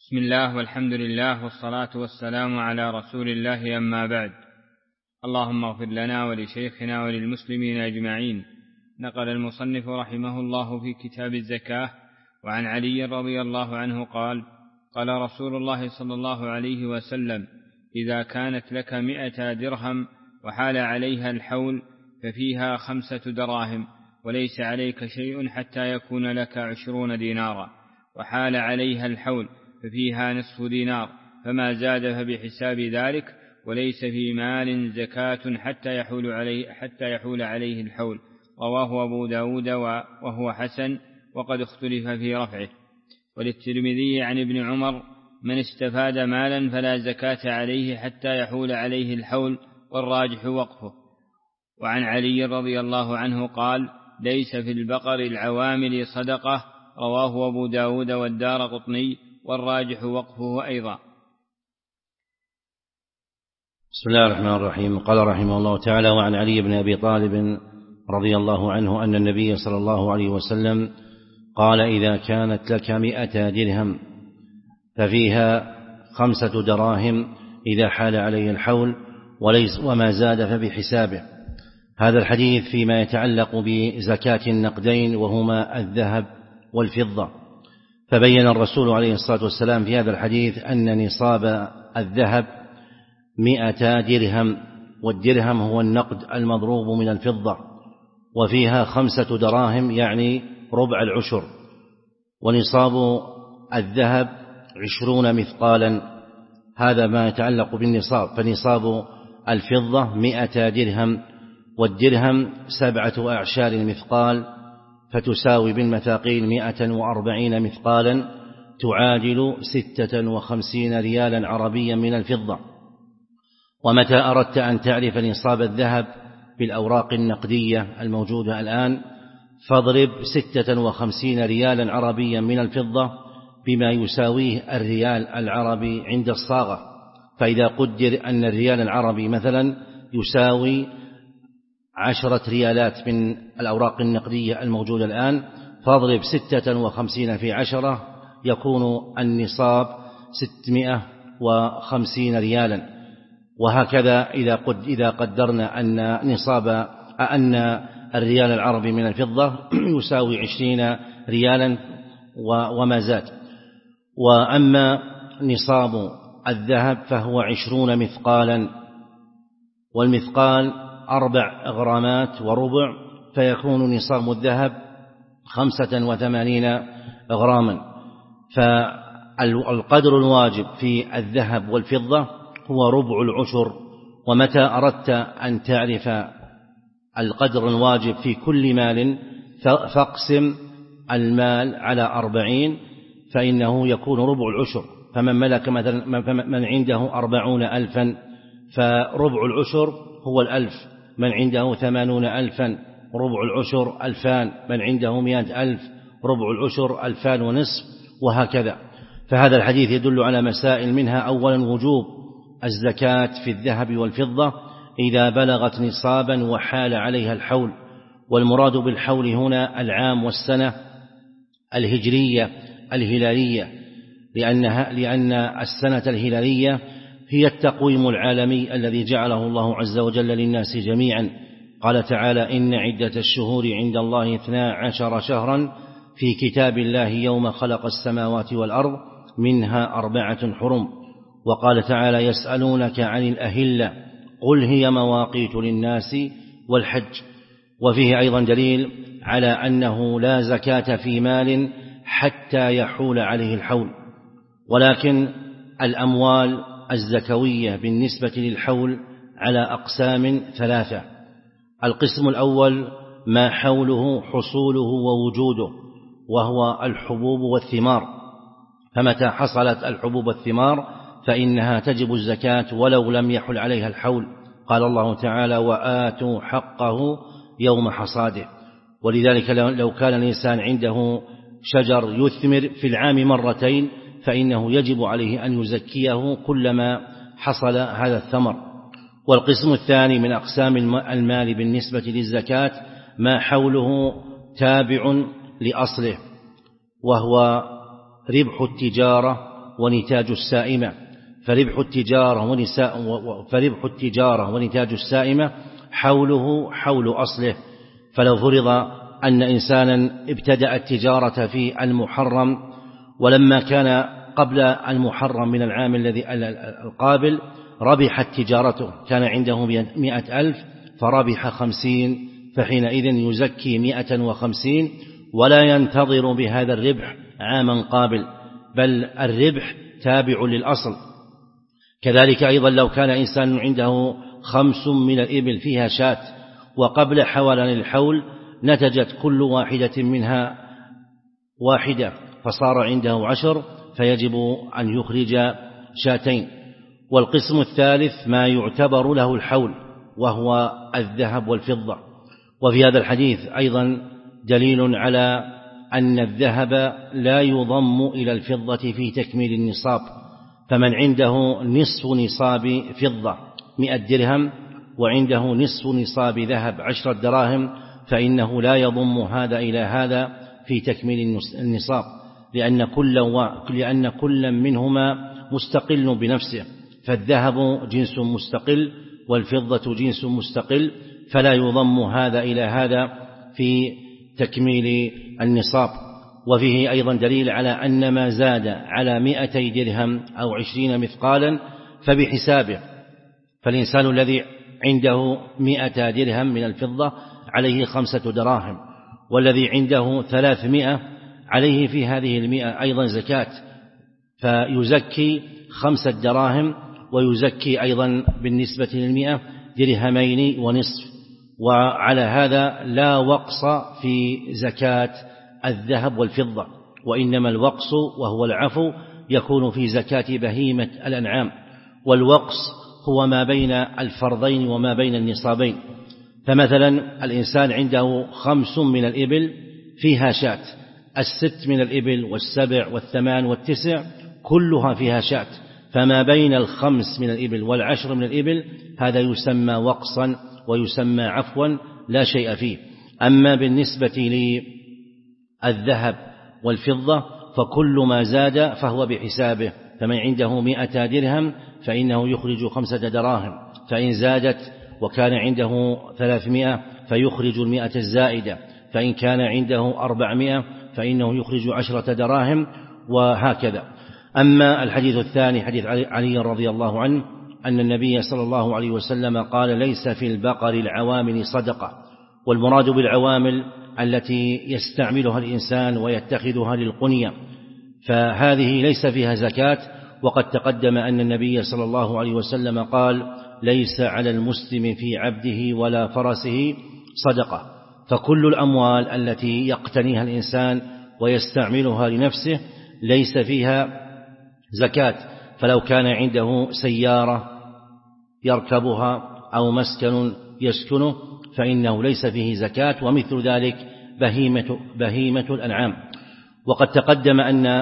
بسم الله والحمد لله والصلاة والسلام على رسول الله، أما بعد. اللهم اغفر لنا ولشيخنا وللمسلمين أجمعين. نقل المصنف رحمه الله في كتاب الزكاة وعن علي رضي الله عنه قال: قال رسول الله صلى الله عليه وسلم: إذا كانت لك 100 درهم وحال عليها الحول ففيها 5 دراهم، وليس عليك شيء حتى يكون لك 20 دينارا، وحال عليها الحول ففيها نصف دينار، فما زاد فبحساب ذلك، وليس في مال زكاة حتى يحول عليه الحول. رواه أبو داود وهو حسن، وقد اختلف في رفعه. وللترمذي عن ابن عمر: من استفاد مالا فلا زكاة عليه حتى يحول عليه الحول، والراجح وقفه. وعن علي رضي الله عنه قال: ليس في البقر العوامل صدقة. رواه أبو داود والدارقطني، والراجح وقفه أيضا. بسم الله الرحمن الرحيم. قال رحمه الله تعالى: وعن علي بن أبي طالب رضي الله عنه أن النبي صلى الله عليه وسلم قال: إذا كانت لك 100 درهم ففيها 5 دراهم إذا حال عليه الحول، وما زاد فبحسابه. هذا الحديث فيما يتعلق بزكاة النقدين، وهما الذهب والفضة. فبين الرسول عليه الصلاة والسلام في هذا الحديث أن نصاب الذهب 100 درهم، والدرهم هو النقد المضروب من الفضة، وفيها 5 دراهم يعني ربع العشر. ونصاب الذهب 20 مثقالا، هذا ما يتعلق بالنصاب. فنصاب الفضة 100 درهم، والدرهم 7 أعشار المثقال، فتساوي بالمثاقيل 140 مثقالا، تعادل 56 ريالا عربيا من الفضة. ومتى أردت أن تعرف نصاب الذهب بالأوراق النقدية الموجودة الآن، فاضرب 56 ريالا عربيا من الفضة بما يساويه الريال العربي عند الصاغة. فإذا قدر أن الريال العربي مثلا يساوي 10 ريالات من الأوراق النقدية الموجودة الآن، فاضرب 56 في 10، يكون النصاب 650 ريالا. وهكذا إذا قدرنا أن الريال العربي من الفضة يساوي 20 ريالا وما زاد. وأما نصاب الذهب فهو 20 مثقالا، والمثقال 4 غرامات وربع، فيكون نصاب الذهب 85 غراما. فالقدر الواجب في الذهب والفضة هو ربع العشر. ومتى أردت أن تعرف القدر الواجب في كل مال، فاقسم المال على 40، فإنه يكون ربع العشر. فمن ملك مثلا من عنده 40,000 فربع العشر هو 1000. من عنده 80,000 ربع العشر 2000. من عنده 100,000 ربع العشر 2500، وهكذا. فهذا الحديث يدل على مسائل، منها أولا وجوب الزكاة في الذهب والفضة إذا بلغت نصابا وحال عليها الحول. والمراد بالحول هنا العام والسنة الهجرية الهلالية، لأن السنة الهلالية هي التقويم العالمي الذي جعله الله عز وجل للناس جميعا. قال تعالى: إن عدة الشهور عند الله 12 شهرا في كتاب الله يوم خلق السماوات والأرض منها 4 حرم. وقال تعالى: يسألونك عن الأهلة قل هي مواقيت للناس والحج. وفيه أيضا دليل على أنه لا زكاة في مال حتى يحول عليه الحول. ولكن الأموال الزكوية بالنسبة للحول على أقسام 3. القسم الأول ما حوله حصوله ووجوده، وهو الحبوب والثمار. فمتى حصلت الحبوب والثمار فإنها تجب الزكاة ولو لم يحل عليها الحول. قال الله تعالى: وآتوا حقه يوم حصاده. ولذلك لو كان الإنسان عنده شجر يثمر في العام 2 مرتين، فإنه يجب عليه أن يزكيه كلما حصل هذا الثمر. والقسم الثاني من أقسام المال بالنسبة للزكاة ما حوله تابع لأصله، وهو ربح التجارة ونتاج السائمة، فربح التجارة ونتاج السائمة حوله حول أصله. فلو فرض أن إنسانا ابتدأ التجارة في المحرم، ولما كان قبل المحرم من العام الذي القابل ربحت تجارته، كان عنده 100,000 فربح 50، فحينئذ يزكي 150 ولا ينتظر بهذا الربح عاما قابل، بل الربح تابع للأصل. كذلك أيضا لو كان إنسان عنده 5 من الإبل فيها شاة، وقبل حولان الحول نتجت كل واحدة منها واحدة فصار عنده 10، فيجب أن يخرج شاتين. والقسم الثالث ما يعتبر له الحول، وهو الذهب والفضة. وفي هذا الحديث أيضا دليل على أن الذهب لا يضم إلى الفضة في تكميل النصاب، فمن عنده نصف نصاب فضة 100 درهم وعنده نصف نصاب ذهب 10 دراهم فإنه لا يضم هذا إلى هذا في تكميل النصاب، لأن كل منهما مستقل بنفسه، فالذهب جنس مستقل والفضة جنس مستقل، فلا يضم هذا إلى هذا في تكميل النصاب. وفيه أيضا دليل على أن ما زاد على 200 درهم أو 20 مثقالا فبحسابه، فالإنسان الذي عنده 100 درهم من الفضة عليه 5 دراهم، والذي عنده 300 عليه في هذه 100 أيضا زكاة، فيزكي 5 دراهم، ويزكي أيضا بالنسبة ل100 درهمين ونصف. وعلى هذا لا وقص في زكاة الذهب والفضة، وإنما الوقص وهو العفو يكون في زكاة بهيمة الأنعام، والوقص هو ما بين الفرضين وما بين النصابين. فمثلا الإنسان عنده 5 من الإبل فيها شاة، 6 من الإبل 7 8 9 كلها فيها شاة، فما بين 5 من الإبل 10 من الإبل هذا يسمى وقصا ويسمى عفوا لا شيء فيه. أما بالنسبة للذهب والفضة فكل ما زاد فهو بحسابه، فمن عنده 100 درهم فإنه يخرج 5 دراهم، فإن زادت وكان عنده 300 فيخرج 100 الزائدة، فإن كان عنده 400 فإنه يخرج 10 دراهم، وهكذا. أما الحديث الثاني حديث علي رضي الله عنه أن النبي صلى الله عليه وسلم قال: ليس في البقر العوامل صدقة. والمراد بالعوامل التي يستعملها الإنسان ويتخذها للقنية، فهذه ليس فيها زكاة. وقد تقدم أن النبي صلى الله عليه وسلم قال: ليس على المسلم في عبده ولا فرسه صدقة. فكل الأموال التي يقتنيها الإنسان ويستعملها لنفسه ليس فيها زكاة، فلو كان عنده سيارة يركبها أو مسكن يسكنه فإنه ليس فيه زكاة، ومثل ذلك بهيمة الأنعام. وقد تقدم أن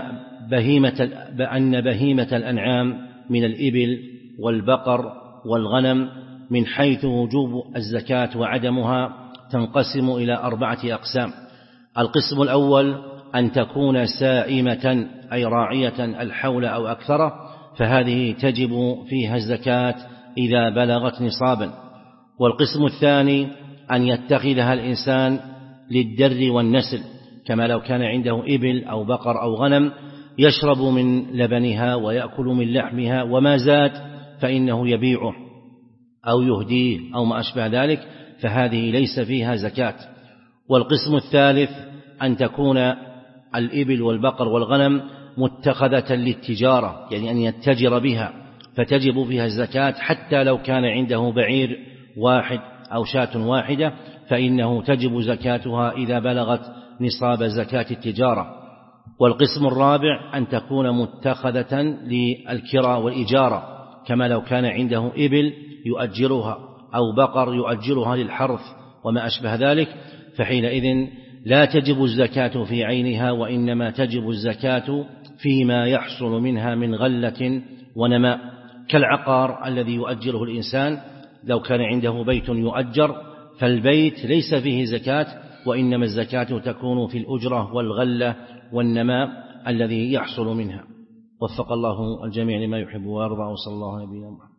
بهيمة الأنعام من الإبل والبقر والغنم من حيث وجوب الزكاة وعدمها تنقسم إلى 4 أقسام. القسم الأول أن تكون سائمة أي راعية الحول أو أكثر، فهذه تجب فيها الزكاة إذا بلغت نصابا. والقسم الثاني أن يتخذها الإنسان للدر والنسل، كما لو كان عنده إبل أو بقر أو غنم يشرب من لبنها ويأكل من لحمها، وما زاد فإنه يبيعه أو يهديه أو ما أشبه ذلك، فهذه ليس فيها زكاة. والقسم الثالث أن تكون الإبل والبقر والغنم متخذة للتجارة، يعني أن يتجر بها، فتجب فيها الزكاة حتى لو كان عنده بعير واحد أو شاة واحدة، فإنه تجب زكاتها إذا بلغت نصاب زكاة التجارة. والقسم الرابع أن تكون متخذة للكراء والإجارة، كما لو كان عنده إبل يؤجرها أو بقر يؤجرها للحرث وما أشبه ذلك، فحينئذ لا تجب الزكاة في عينها، وإنما تجب الزكاة فيما يحصل منها من غلة ونماء، كالعقار الذي يؤجره الإنسان. لو كان عنده بيت يؤجر فالبيت ليس فيه زكاة، وإنما الزكاة تكون في الأجرة والغلة والنماء الذي يحصل منها. وفق الله الجميع لما يحب ويرضى، وصلى الله على نبينا محمد.